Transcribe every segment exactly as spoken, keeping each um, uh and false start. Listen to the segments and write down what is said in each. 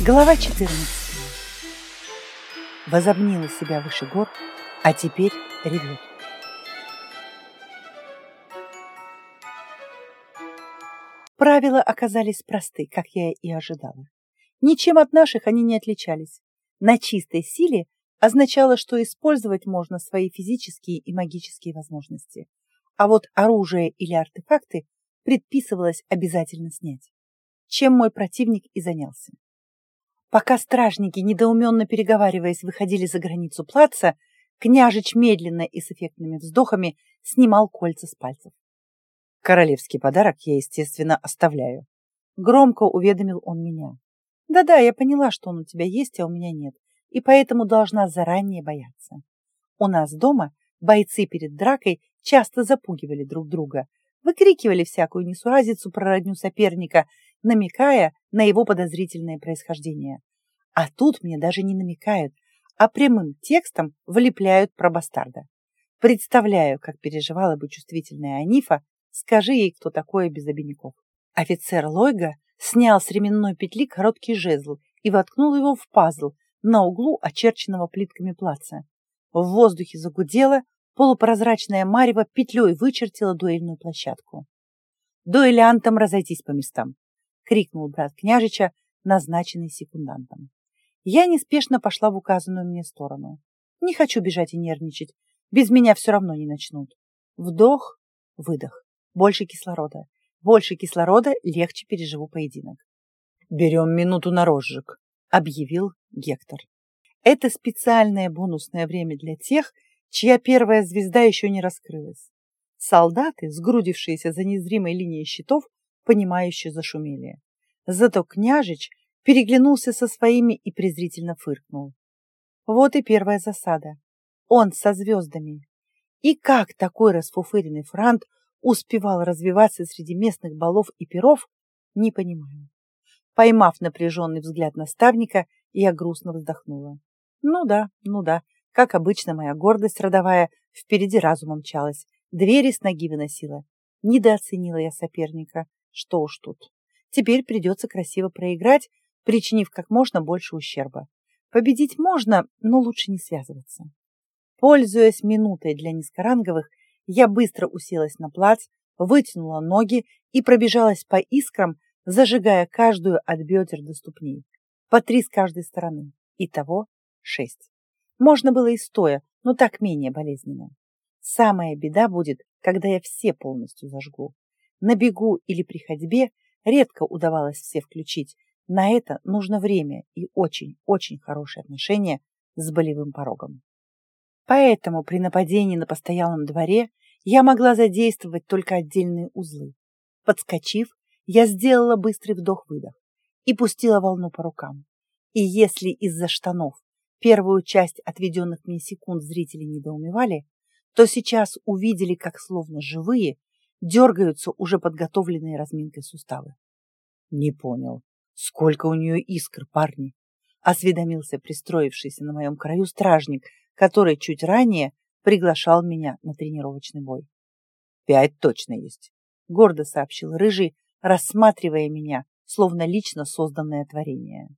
Глава четырнадцатая. Возомнила себя выше гор, а теперь ревет. Правила оказались просты, как я и ожидала. Ничем от наших они не отличались. На чистой силе означало, что использовать можно свои физические и магические возможности. А вот оружие или артефакты предписывалось обязательно снять. Чем мой противник и занялся. Пока стражники, недоуменно переговариваясь, выходили за границу плаца, княжич медленно и с эффектными вздохами снимал кольца с пальцев. «Королевский подарок я, естественно, оставляю», — громко уведомил он меня. «Да-да, я поняла, что он у тебя есть, а у меня нет, и поэтому должна заранее бояться. У нас дома бойцы перед дракой часто запугивали друг друга, выкрикивали всякую несуразицу про родню соперника, намекая на его подозрительное происхождение. А тут мне даже не намекают, а прямым текстом влепляют про бастарда. Представляю, как переживала бы чувствительная Анифа, скажи ей, кто такой без обиняков». Офицер Лойга снял с ременной петли короткий жезл и воткнул его в пазл на углу очерченного плитками плаца. В воздухе загудело, полупрозрачная марево петлей вычертила дуэльную площадку. «Дуэлянтам разойтись по местам!» — крикнул брат княжича, назначенный секундантом. Я неспешно пошла в указанную мне сторону. Не хочу бежать и нервничать, без меня все равно не начнут. Вдох, выдох, больше кислорода. Больше кислорода, легче переживу поединок. «Берем минуту на розжиг», — объявил Гектор. Это специальное бонусное время для тех, чья первая звезда еще не раскрылась. Солдаты, сгрудившиеся за незримой линией щитов, понимающе зашумели. Зато княжич переглянулся со своими и презрительно фыркнул. Вот и первая засада. Он со звездами. И как такой расфуфыренный франт успевал развиваться среди местных балов и пиров, не понимаю. Поймав напряженный взгляд наставника, я грустно вздохнула. Ну да, ну да, как обычно, моя гордость родовая впереди разума мчалась, двери с ноги выносила. Недооценила я соперника, что уж тут. Теперь придется красиво проиграть, причинив как можно больше ущерба. Победить можно, но лучше не связываться. Пользуясь минутой для низкоранговых, я быстро уселась на плац, вытянула ноги и пробежалась по искрам, зажигая каждую от бедер до ступней. По три с каждой стороны. Итого шесть. Можно было и стоя, но так менее болезненно. Самая беда будет, когда я все полностью зажгу. На бегу или при ходьбе редко удавалось все включить. На это нужно время и очень-очень хорошие отношения с болевым порогом. Поэтому при нападении на постоялом дворе я могла задействовать только отдельные узлы. Подскочив, я сделала быстрый вдох-выдох и пустила волну по рукам. И если из-за штанов первую часть отведенных мне секунд зрители недоумевали, то сейчас увидели, как словно живые дергаются уже подготовленные разминкой суставы. «Не понял, сколько у нее искр, парни?» — осведомился пристроившийся на моем краю стражник, который чуть ранее приглашал меня на тренировочный бой. «Пять точно есть», — гордо сообщил Рыжий, рассматривая меня, словно лично созданное творение.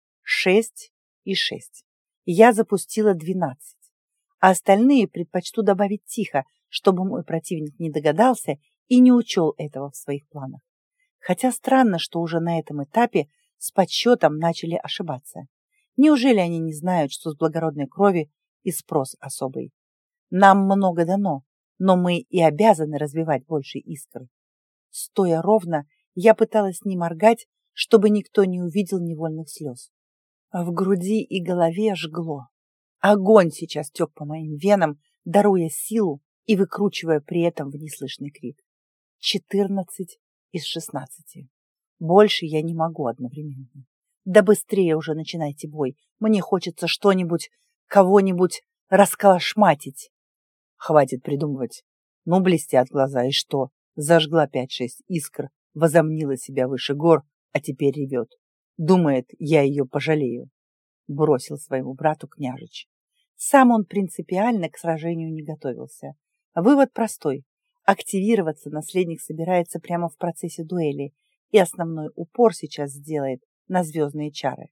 Шесть и шесть. Я запустила двенадцать, а остальные предпочту добавить тихо, чтобы мой противник не догадался и не учел этого в своих планах. Хотя странно, что уже на этом этапе с подсчетом начали ошибаться. Неужели они не знают, что с благородной крови и спрос особый? Нам много дано, но мы и обязаны развивать больше искр. Стоя ровно, я пыталась не моргать, чтобы никто не увидел невольных слез. В груди и голове жгло. Огонь сейчас тек по моим венам, даруя силу и выкручивая при этом в неслышный крик. Четырнадцать из шестнадцати. Больше я не могу одновременно. Да быстрее уже начинайте бой. Мне хочется что-нибудь, кого-нибудь расколошматить. Хватит придумывать. Ну, блестят глаза, и что? Зажгла пять-шесть искр, возомнила себя выше гор, а теперь ревет. Думает, я ее пожалею. Бросил своему брату княжич. Сам он принципиально к сражению не готовился. Вывод простой. Активироваться наследник собирается прямо в процессе дуэли, и основной упор сейчас сделает на звездные чары.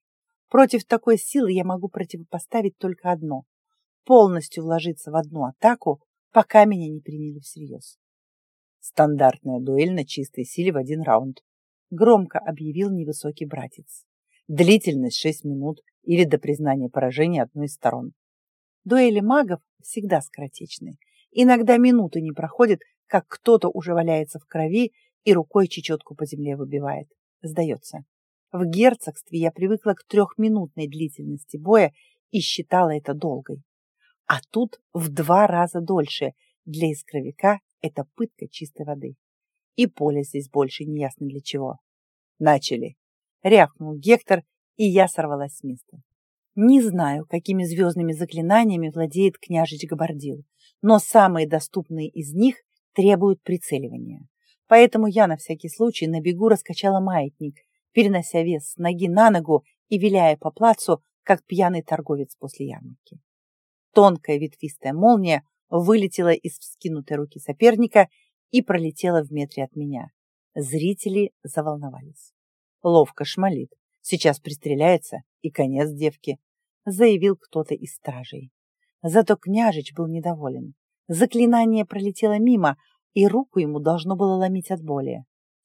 Против такой силы я могу противопоставить только одно – полностью вложиться в одну атаку, пока меня не приняли всерьез. Стандартная дуэль на чистой силе в один раунд. Громко объявил невысокий братец. Длительность шесть минут или до признания поражения одной из сторон. Дуэли магов всегда скоротечны. Иногда минуты не проходит, как кто-то уже валяется в крови и рукой чечетку по земле выбивает. Сдается. В герцогстве я привыкла к трехминутной длительности боя и считала это долгой. А тут в два раза дольше. Для искровика это пытка чистой воды. И поле здесь больше не ясно для чего. Начали. Рявкнул Гектор, и я сорвалась с места. Не знаю, какими звездными заклинаниями владеет княжич Габардил, но самые доступные из них требуют прицеливания. Поэтому я на всякий случай на бегу раскачала маятник, перенося вес с ноги на ногу и виляя по плацу, как пьяный торговец после ярмарки. Тонкая ветвистая молния вылетела из вскинутой руки соперника и пролетела в метре от меня. Зрители заволновались. Ловко шмалит. Сейчас пристреляется, и конец девки, заявил кто-то из стражей. Зато княжич был недоволен. Заклинание пролетело мимо, и руку ему должно было ломить от боли.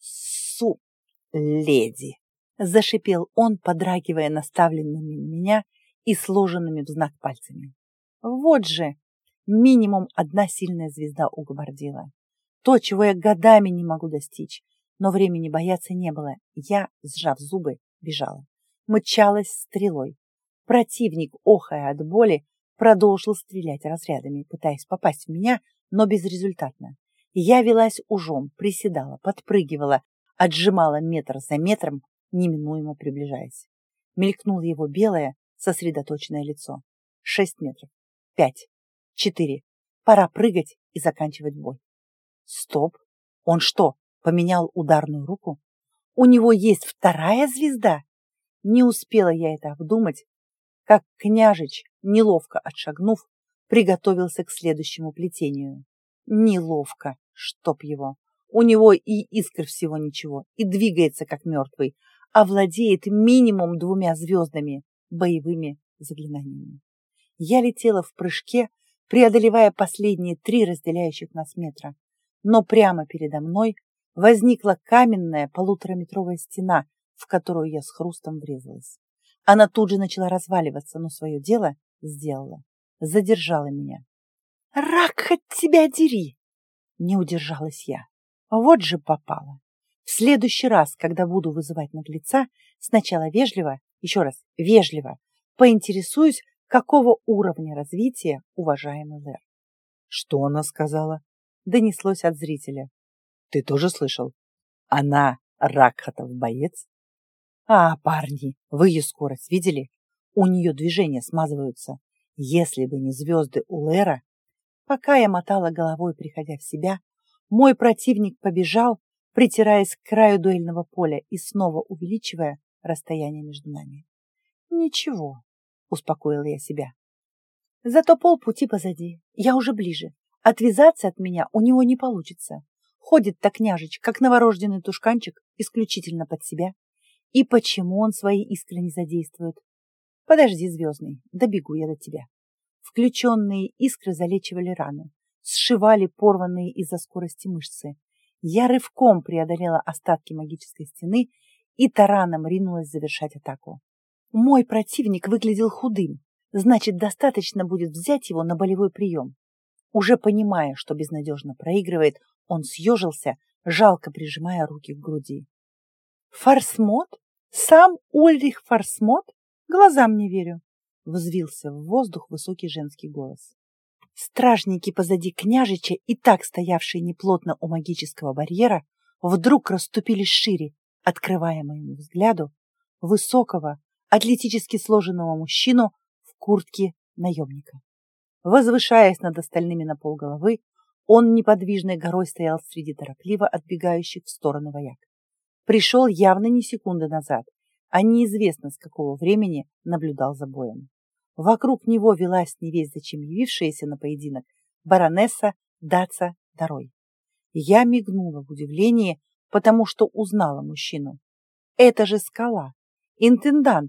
Су, леди! Зашипел он, подрагивая наставленными на меня и сложенными в знак пальцами. Вот же! Минимум одна сильная звезда у Габардила. То, чего я годами не могу достичь. Но времени бояться не было. Я, сжав зубы, бежала. Мчалась стрелой. Противник, охая от боли, продолжил стрелять разрядами, пытаясь попасть в меня, но безрезультатно. Я велась ужом, приседала, подпрыгивала, отжимала метр за метром, неминуемо приближаясь. Мелькнуло его белое, сосредоточенное лицо. Шесть метров. Пять. Четыре. Пора прыгать и заканчивать бой. Стоп. Он что, поменял ударную руку? У него есть вторая звезда? Не успела я это обдумать, как княжич, неловко отшагнув, приготовился к следующему плетению. Неловко, чтоб его. У него и искр всего ничего, и двигается как мертвый, а владеет минимум двумя звездами, боевыми заклинаниями. Я летела в прыжке, преодолевая последние три разделяющих нас метра, но прямо передо мной возникла каменная полутораметровая стена, в которую я с хрустом врезалась. Она тут же начала разваливаться, но свое дело сделала. Задержала меня. «Рак, хоть тебя дери!» Не удержалась я. Вот же попала. В следующий раз, когда буду вызывать наглеца, сначала вежливо, еще раз вежливо, поинтересуюсь, какого уровня развития уважаемый Лэр. «Что она сказала?» Донеслось от зрителя. «Ты тоже слышал? Она Ракхатов боец?» «А, парни, вы ее скорость видели? У нее движения смазываются. Если бы не звезды у Лэра...» Пока я мотала головой, приходя в себя, мой противник побежал, притираясь к краю дуэльного поля и снова увеличивая расстояние между нами. «Ничего», — успокоила я себя. «Зато полпути позади, я уже ближе. Отвязаться от меня у него не получится. Ходит-то княжич, как новорожденный тушканчик, исключительно под себя. И почему он свои искры не задействует? Подожди, звездный, добегу я до тебя». Включенные искры залечивали раны, сшивали порванные из-за скорости мышцы. Я рывком преодолела остатки магической стены и тараном ринулась завершать атаку. Мой противник выглядел худым, значит, достаточно будет взять его на болевой прием. Уже понимая, что безнадежно проигрывает, он съежился, жалко прижимая руки к груди. «Фарсмот? Сам Ульрих Фарсмот? Глазам не верю!» Взвился в воздух высокий женский голос. Стражники позади княжича, и так стоявшие неплотно у магического барьера, вдруг расступились шире, открывая моему взгляду высокого, атлетически сложенного мужчину в куртке наемника. Возвышаясь над остальными на полголовы, он неподвижной горой стоял среди торопливо отбегающих в сторону вояк. Пришел явно не секунды назад, а неизвестно с какого времени наблюдал за боем. Вокруг него велась невесть зачем явившаяся на поединок баронесса Даца Дарой. Я мигнула в удивлении, потому что узнала мужчину. Это же Скала, интендант,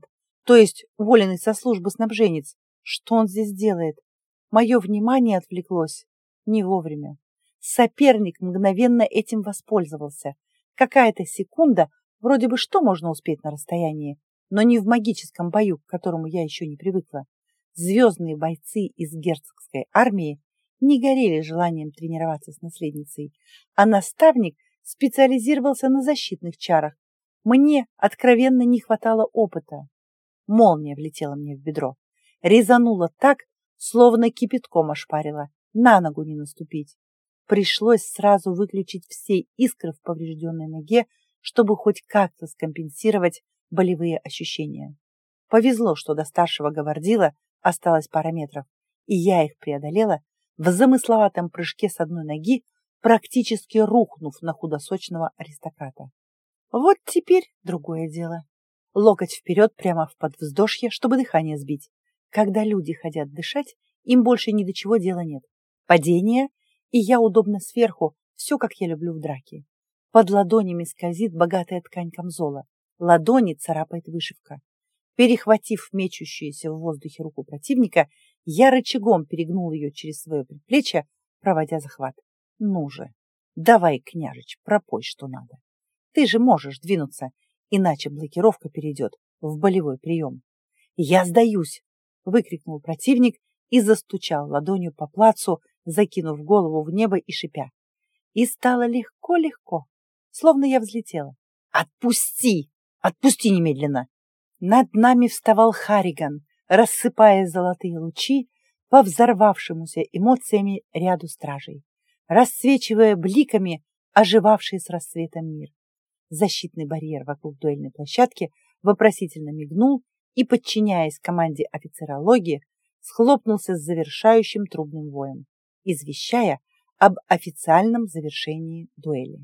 то есть уволенный со службы снабженец. Что он здесь делает? Мое внимание отвлеклось не вовремя. Соперник мгновенно этим воспользовался. Какая-то секунда, вроде бы что можно успеть на расстоянии, но не в магическом бою, к которому я еще не привыкла. Звездные бойцы из герцогской армии не горели желанием тренироваться с наследницей, а наставник специализировался на защитных чарах. Мне откровенно не хватало опыта. Молния влетела мне в бедро. Резанула так, словно кипятком ошпарила. На ногу не наступить. Пришлось сразу выключить все искры в поврежденной ноге, чтобы хоть как-то скомпенсировать болевые ощущения. Повезло, что до старшего гавардила осталось пара метров, и я их преодолела в замысловатом прыжке с одной ноги, практически рухнув на худосочного аристократа. Вот теперь другое дело. Локоть вперед прямо в подвздошье, чтобы дыхание сбить. Когда люди хотят дышать, им больше ни до чего дела нет. Падение, и я удобно сверху, все, как я люблю в драке. Под ладонями скользит богатая ткань камзола. Ладони царапает вышивка. Перехватив мечущуюся в воздухе руку противника, я рычагом перегнул ее через свое предплечье, проводя захват. Ну же, давай, княжич, пропой, что надо. Ты же можешь двинуться, иначе блокировка перейдет в болевой прием. Я сдаюсь, выкрикнул противник и застучал ладонью по плацу, закинув голову в небо и шипя. И стало легко-легко, словно я взлетела. Отпусти! Отпусти немедленно! Над нами вставал Харриган, рассыпая золотые лучи по взорвавшемуся эмоциями ряду стражей, расцвечивая бликами оживавший с рассветом мир. Защитный барьер вокруг дуэльной площадки вопросительно мигнул и, подчиняясь команде офицера Логи, схлопнулся с завершающим трубным воем, извещая об официальном завершении дуэли.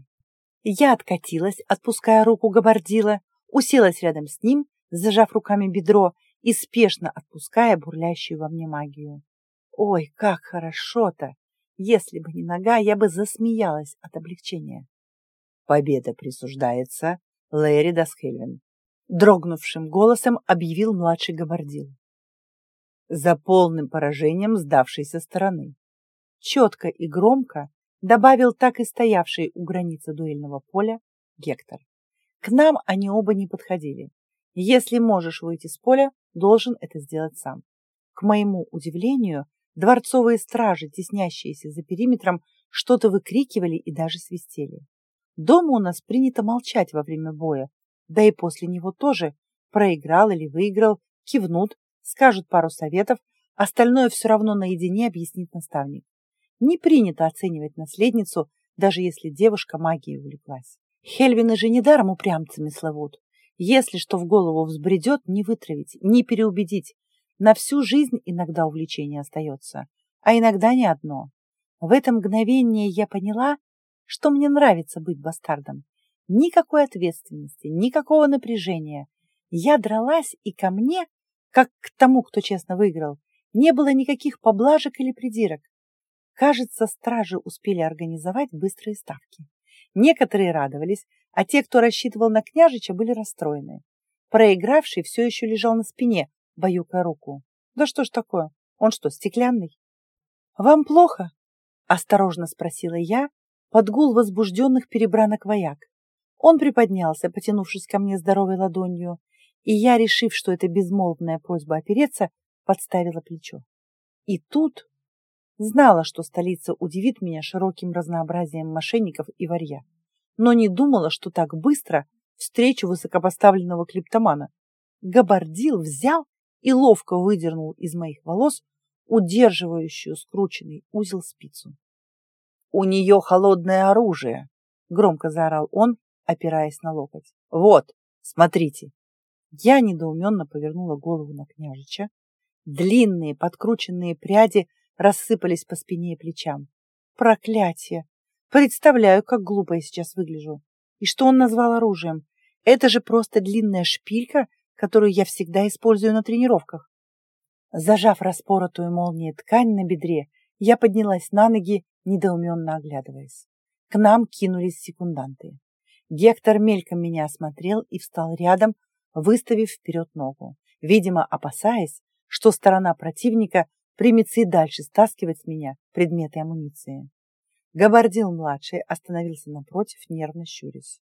Я откатилась, отпуская руку габардила, уселась рядом с ним, зажав руками бедро и спешно отпуская бурлящую во мне магию. Ой, как хорошо-то! Если бы не нога, я бы засмеялась от облегчения. Победа присуждается Лэри Дасхельвин, дрогнувшим голосом объявил младший габардил. За полным поражением сдавшейся стороны. Четко и громко добавил так и стоявший у границы дуэльного поля Гектор. К нам они оба не подходили. Если можешь выйти с поля, должен это сделать сам. К моему удивлению, дворцовые стражи, теснящиеся за периметром, что-то выкрикивали и даже свистели. Дома у нас принято молчать во время боя, да и после него тоже. Проиграл или выиграл, кивнут, скажут пару советов, остальное все равно наедине объяснит наставник. Не принято оценивать наследницу, даже если девушка магией увлеклась. Хельвины же недаром упрямцами славут. Если что в голову взбредет, не вытравить, не переубедить. На всю жизнь иногда увлечение остается, а иногда не одно. В это мгновение я поняла, что мне нравится быть бастардом. Никакой ответственности, никакого напряжения. Я дралась, и ко мне, как к тому, кто честно выиграл, не было никаких поблажек или придирок. Кажется, стражи успели организовать быстрые ставки. Некоторые радовались, а те, кто рассчитывал на княжича, были расстроены. Проигравший все еще лежал на спине, баюкая руку. Да что ж такое? Он что, стеклянный? Вам плохо? Осторожно спросила я под гул возбужденных перебранок вояк. Он приподнялся, потянувшись ко мне здоровой ладонью, и я, решив, что это безмолвная просьба опереться, подставила плечо. И тут знала, что столица удивит меня широким разнообразием мошенников и варья, но не думала, что так быстро встречу высокопоставленного клептомана. Габардил взял и ловко выдернул из моих волос удерживающую скрученный узел спицу. «У нее холодное оружие!» — громко заорал он, опираясь на локоть. «Вот, смотрите!» Я недоуменно повернула голову на княжича. Длинные подкрученные пряди рассыпались по спине и плечам. Проклятие! Представляю, как глупо я сейчас выгляжу. И что он назвал оружием? Это же просто длинная шпилька, которую я всегда использую на тренировках. Зажав распоротую молнией ткань на бедре, я поднялась на ноги, недоуменно оглядываясь. К нам кинулись секунданты. Гектор мельком меня осмотрел и встал рядом, выставив вперед ногу. видимо, опасаясь, что сторона противника примется и дальше стаскивать с меня предметы амуниции. Габардил-младший остановился напротив, нервно щурясь.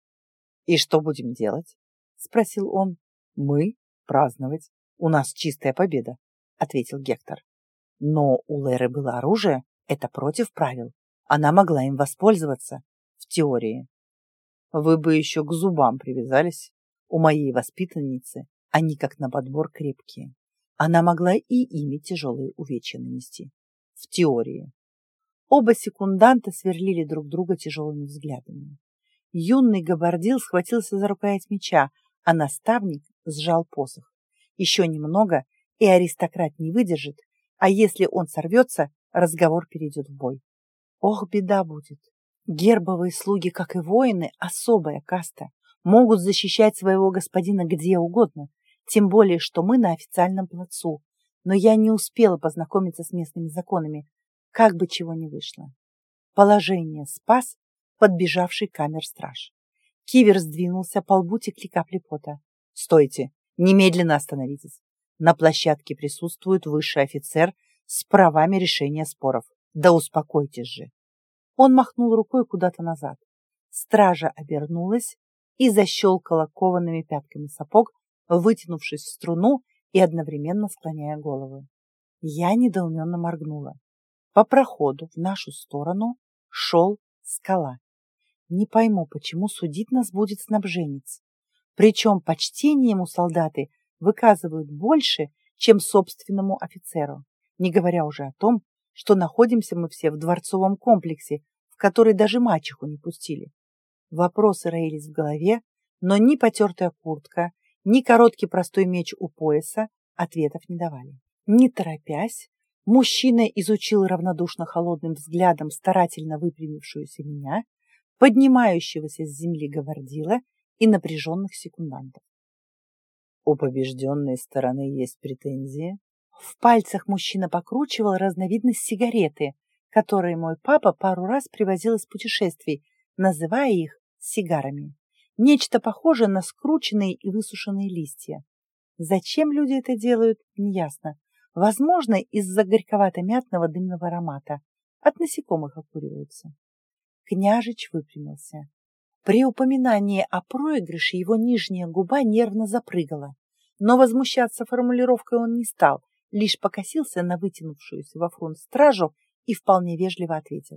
«И что будем делать?» — спросил он. «Мы? Праздновать. У нас чистая победа», — ответил Гектор. «Но у Леры было оружие, это против правил. Она могла им воспользоваться, в теории. Вы бы еще к зубам привязались. У моей воспитанницы они как на подбор крепкие. Она могла и ими тяжелые увечья нанести, в теории». Оба секунданта сверлили друг друга тяжелыми взглядами. Юный габардил схватился за рукоять меча, а наставник сжал посох. Еще немного, и аристократ не выдержит, а если он сорвется, разговор перейдет в бой. Ох, беда будет. Гербовые слуги, как и воины, особая каста, могут защищать своего господина где угодно, тем более, что мы на официальном плацу. Но я не успела познакомиться с местными законами, как бы чего ни вышло. Положение спас подбежавший камер-страж. Кивер сдвинулся, по лбу текли капли пота. «Стойте! Немедленно остановитесь! На площадке присутствует высший офицер с правами решения споров. Да успокойтесь же!» Он махнул рукой куда-то назад. Стража обернулась и защелкала коваными пятками сапог, вытянувшись в струну и одновременно склоняя головы. Я недоуменно моргнула. По проходу в нашу сторону шел Скала. Не пойму, почему судить нас будет снабженец. Причем почтение ему солдаты выказывают больше, чем собственному офицеру, не говоря уже о том, что находимся мы все в дворцовом комплексе, в который даже мачеху не пустили. Вопросы роились в голове, но ни потертая куртка, ни короткий простой меч у пояса ответов не давали. Не торопясь, мужчина изучил равнодушно холодным взглядом старательно выпрямившуюся меня, поднимающегося с земли гавардила и напряженных секундантов. У побежденной стороны есть претензии? В пальцах мужчина покручивал разновидность сигареты, которые мой папа пару раз привозил из путешествий, называя их сигарами. Нечто похожее на скрученные и высушенные листья. Зачем люди это делают, неясно. Возможно, из-за горьковато-мятного дымного аромата. От насекомых окуриваются. Княжич выпрямился. При упоминании о проигрыше его нижняя губа нервно запрыгала. Но возмущаться формулировкой он не стал, лишь покосился на вытянувшуюся во фронт стражу и вполне вежливо ответил.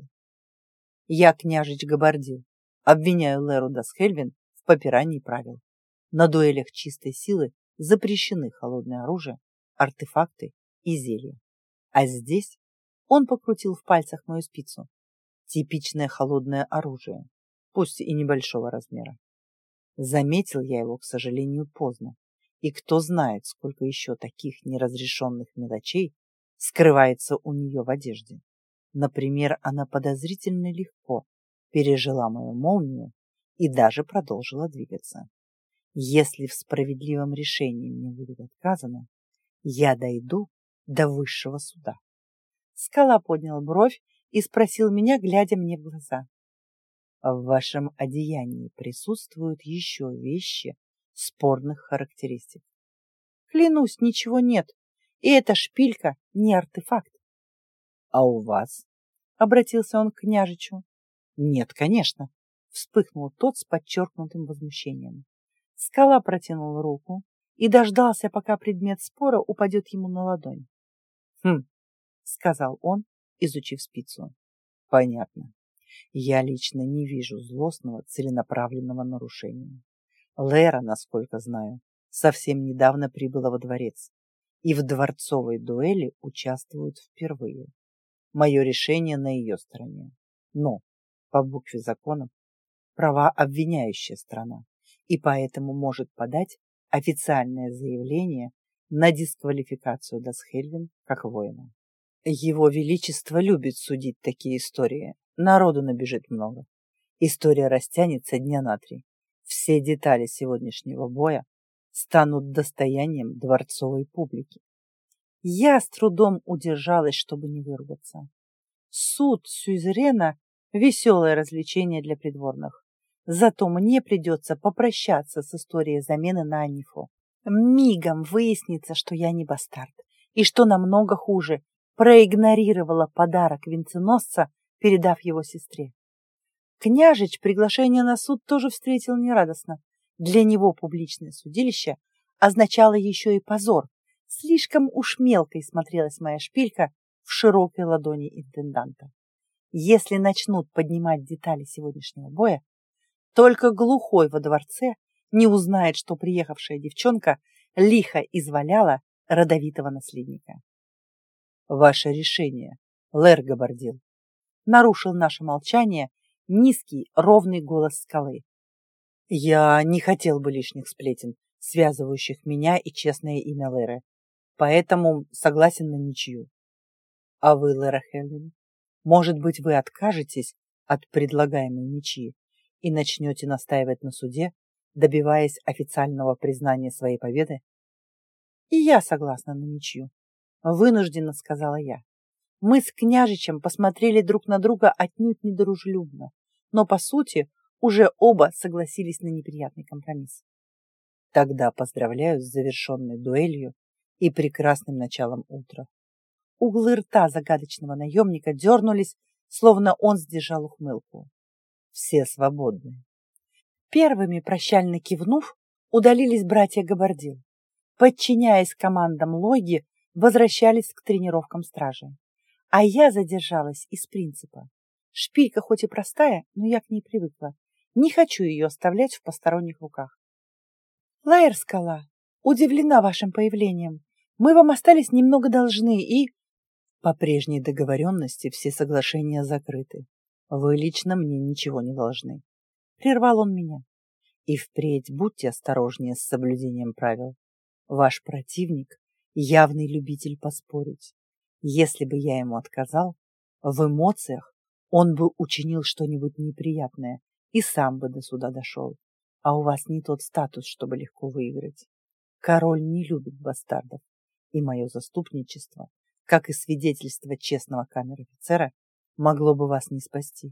«Я княжич Габардил. Обвиняю Леру Дасхельвин в попирании правил. На дуэлях чистой силы запрещены холодное оружие, артефакты и зелья. А здесь он покрутил в пальцах мою спицу. Типичное холодное оружие, пусть и небольшого размера. Заметил я его, к сожалению, поздно. И кто знает, сколько еще таких неразрешенных мелочей скрывается у нее в одежде. Например, она подозрительно легко пережила мою молнию и даже продолжила двигаться. Если в справедливом решении мне будет отказано, я дойду до высшего суда. Скала поднял бровь и спросил меня, глядя мне в глаза. В вашем одеянии присутствуют еще вещи спорных характеристик. Клянусь, ничего нет. И эта шпилька не артефакт. А у вас? Обратился он к княжичу. Нет, конечно. Вспыхнул тот с подчеркнутым возмущением. Скала протянул руку и дождался, пока предмет спора упадет ему на ладонь. Хм, сказал он, изучив спицу. Понятно. Я лично не вижу злостного, целенаправленного нарушения. Лера, насколько знаю, совсем недавно прибыла во дворец и в дворцовой дуэли участвует впервые. Мое решение на ее стороне. Но, по букве закона, права обвиняющая страна, и поэтому может подать официальное заявление на дисквалификацию Дасхельвин как воина. Его Величество любит судить такие истории. Народу набежит много. История растянется дня на три. Все детали сегодняшнего боя станут достоянием дворцовой публики. Я с трудом удержалась, чтобы не выругаться. Суд сюзерена – веселое развлечение для придворных. Зато мне придется попрощаться с историей замены на Анифу. Мигом выяснится, что я не бастард, и что намного хуже, проигнорировала подарок венценосца, передав его сестре. Княжич приглашение на суд тоже встретил нерадостно. Для него публичное судилище означало еще и позор. Слишком уж мелкой смотрелась моя шпилька в широкой ладони интенданта. Если начнут поднимать детали сегодняшнего боя, только глухой во дворце не узнает, что приехавшая девчонка лихо изваляла родовитого наследника. Ваше решение, Лэр Габардил. Нарушил наше молчание низкий, ровный голос скалы. Я не хотел бы лишних сплетен, связывающих меня и честное имя Лэры, поэтому согласен на ничью. А вы, Лэра Хелвин, может быть, вы откажетесь от предлагаемой ничьи и начнете настаивать на суде, добиваясь официального признания своей победы? И я согласна на ничью, вынужденно сказала я. Мы с княжичем посмотрели друг на друга отнюдь недружелюбно, но, по сути, уже оба согласились на неприятный компромисс. Тогда поздравляю с завершенной дуэлью и прекрасным началом утра. Углы рта загадочного наемника дернулись, словно он сдержал ухмылку. Все свободны. Первыми, прощально кивнув, удалились братья Габардил. Подчиняясь командам Логи, возвращались к тренировкам стражи. А я задержалась из принципа. Шпилька хоть и простая, но я к ней привыкла. Не хочу ее оставлять в посторонних руках. Лаэр Скала, удивлена вашим появлением. Мы вам остались немного должны и... По прежней договоренности все соглашения закрыты. Вы лично мне ничего не должны. Прервал он меня. И впредь будьте осторожнее с соблюдением правил. Ваш противник — явный любитель поспорить. Если бы я ему отказал, в эмоциях он бы учинил что-нибудь неприятное и сам бы до суда дошел. А у вас не тот статус, чтобы легко выиграть. Король не любит бастардов, и мое заступничество, как и свидетельство честного камер-офицера, могло бы вас не спасти.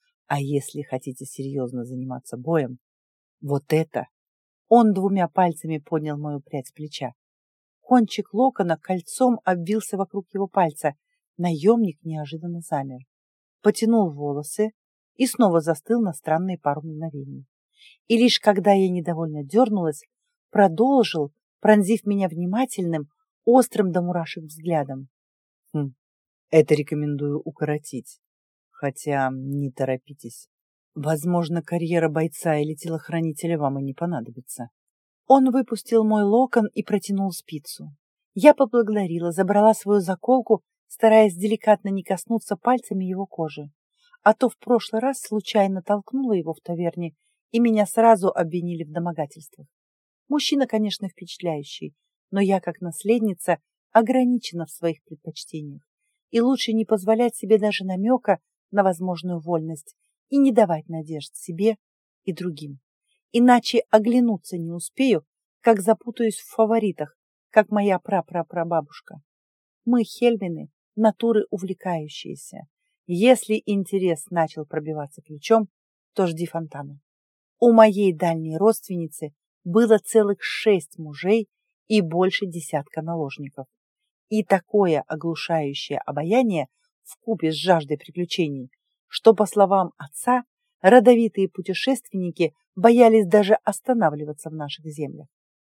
А если хотите серьезно заниматься боем, вот это... Он двумя пальцами поднял мою прядь с плеча. Кончик локона кольцом обвился вокруг его пальца. Наемник неожиданно замер. Потянул волосы и снова застыл на странные пару мгновений. И лишь когда я недовольно дернулась, продолжил, пронзив меня внимательным, острым до мурашек взглядом. Хм, это рекомендую укоротить. Хотя не торопитесь. Возможно, карьера бойца или телохранителя вам и не понадобится. Он выпустил мой локон и протянул спицу. Я поблагодарила, забрала свою заколку, стараясь деликатно не коснуться пальцами его кожи. А то в прошлый раз случайно толкнула его в таверне, и меня сразу обвинили в домогательствах. Мужчина, конечно, впечатляющий, но я, как наследница, ограничена в своих предпочтениях, и лучше не позволять себе даже намека на возможную вольность и не давать надежд себе и другим. Иначе оглянуться не успею, как запутаюсь в фаворитах, как моя прапрапрабабушка. Мы, Хельвины, натуры увлекающиеся. Если интерес начал пробиваться ключом, то жди фонтана. У моей дальней родственницы было целых шесть мужей и больше десятка наложников. И такое оглушающее обаяние вкупе с жаждой приключений, что, по словам отца, родовитые путешественники боялись даже останавливаться в наших землях.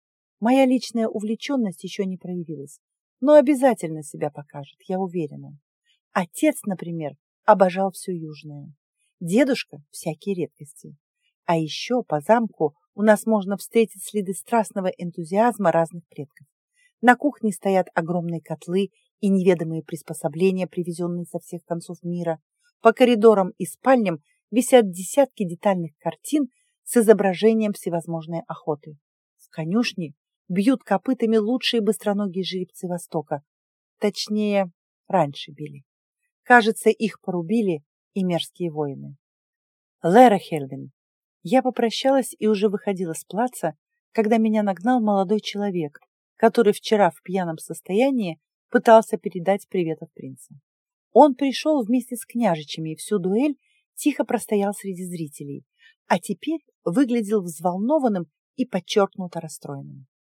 Моя личная увлеченность еще не проявилась, но обязательно себя покажет, я уверена. Отец, например, обожал все южное. Дедушка – всякие редкости. А еще по замку у нас можно встретить следы страстного энтузиазма разных предков. На кухне стоят огромные котлы и неведомые приспособления, привезенные со всех концов мира. По коридорам и спальням висят десятки детальных картин с изображением всевозможной охоты. В конюшне бьют копытами лучшие быстроногие жеребцы Востока. Точнее, раньше били. Кажется, их порубили и мерзкие воины. Лэра Хельвин. Я попрощалась и уже выходила с плаца, когда меня нагнал молодой человек, который вчера в пьяном состоянии пытался передать привет от принца. Он пришел вместе с княжичами и всю дуэль тихо простоял среди зрителей, а теперь выглядел взволнованным и подчеркнуто расстроенным.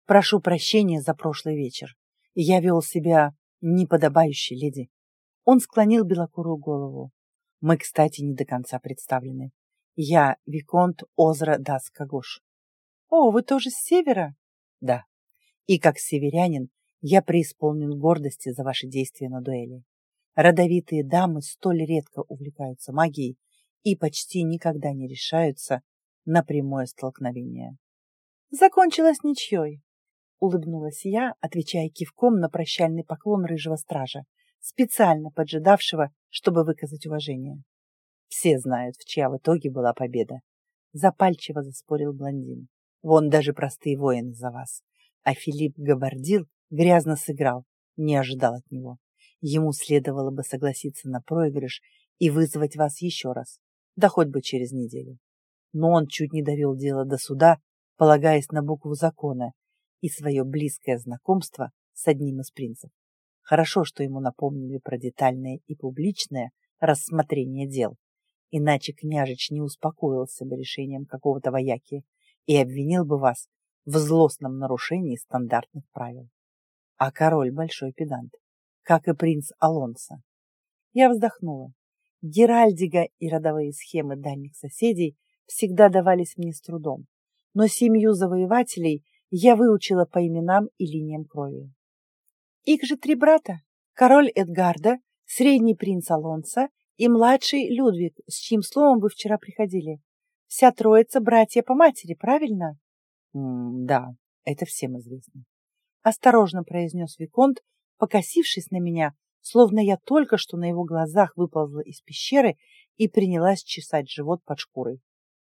Прошу прощения за прошлый вечер. Я вел себя неподобающе, леди. Он склонил белокурую голову. Мы, кстати, не до конца представлены. Я виконт Озра Дас-Кагош. О, вы тоже с севера? Да. И как северянин я преисполнен гордости за ваши действия на дуэли. Родовитые дамы столь редко увлекаются магией и почти никогда не решаются на прямое столкновение. Закончилось ничьей, улыбнулась я, отвечая кивком на прощальный поклон рыжего стража, специально поджидавшего, чтобы выказать уважение. Все знают, в чья в итоге была победа. Запальчиво заспорил блондин. Вон даже простые воины за вас. А Филипп Габардил грязно сыграл, не ожидал от него. Ему следовало бы согласиться на проигрыш и вызвать вас еще раз, да хоть бы через неделю. Но он чуть не довел дело до суда, полагаясь на букву закона и свое близкое знакомство с одним из принцев. Хорошо, что ему напомнили про детальное и публичное рассмотрение дел, иначе княжич не успокоился бы решением какого-то вояки и обвинил бы вас в злостном нарушении стандартных правил. А король большой педант, как и принц Алонсо. Я вздохнула. Геральдика и родовые схемы дальних соседей всегда давались мне с трудом, но семью завоевателей я выучила по именам и линиям крови. Их же три брата. Король Эдгарда, средний принц Алонсо и младший Людвиг, с чьим словом вы вчера приходили. Вся троица братья по матери, правильно? М да, это всем известно. Осторожно произнес виконт, покосившись на меня, словно я только что на его глазах выползла из пещеры и принялась чесать живот под шкурой.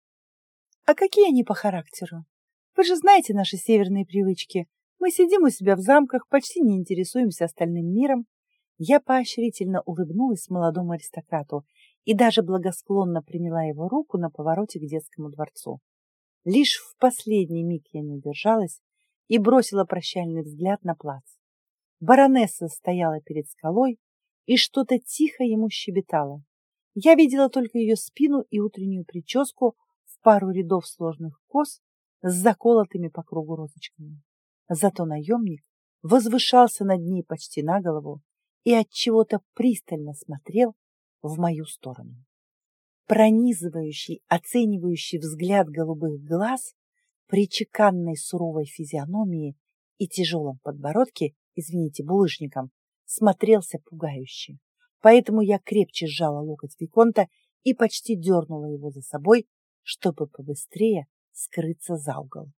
А какие они по характеру? Вы же знаете наши северные привычки. Мы сидим у себя в замках, почти не интересуемся остальным миром. Я поощрительно улыбнулась молодому аристократу и даже благосклонно приняла его руку на повороте к детскому дворцу. Лишь в последний миг я не удержалась и бросила прощальный взгляд на плац. Баронесса стояла перед скалой и что-то тихо ему щебетала. Я видела только ее спину и утреннюю прическу в пару рядов сложных кос с заколотыми по кругу розочками. Зато наемник возвышался над ней почти на голову и отчего-то пристально смотрел в мою сторону. Пронизывающий, оценивающий взгляд голубых глаз при чеканной суровой физиономии и тяжелом подбородке, извините, булыжником, смотрелся пугающе. Поэтому я крепче сжала локоть виконта и почти дернула его за собой, чтобы побыстрее скрыться за угол.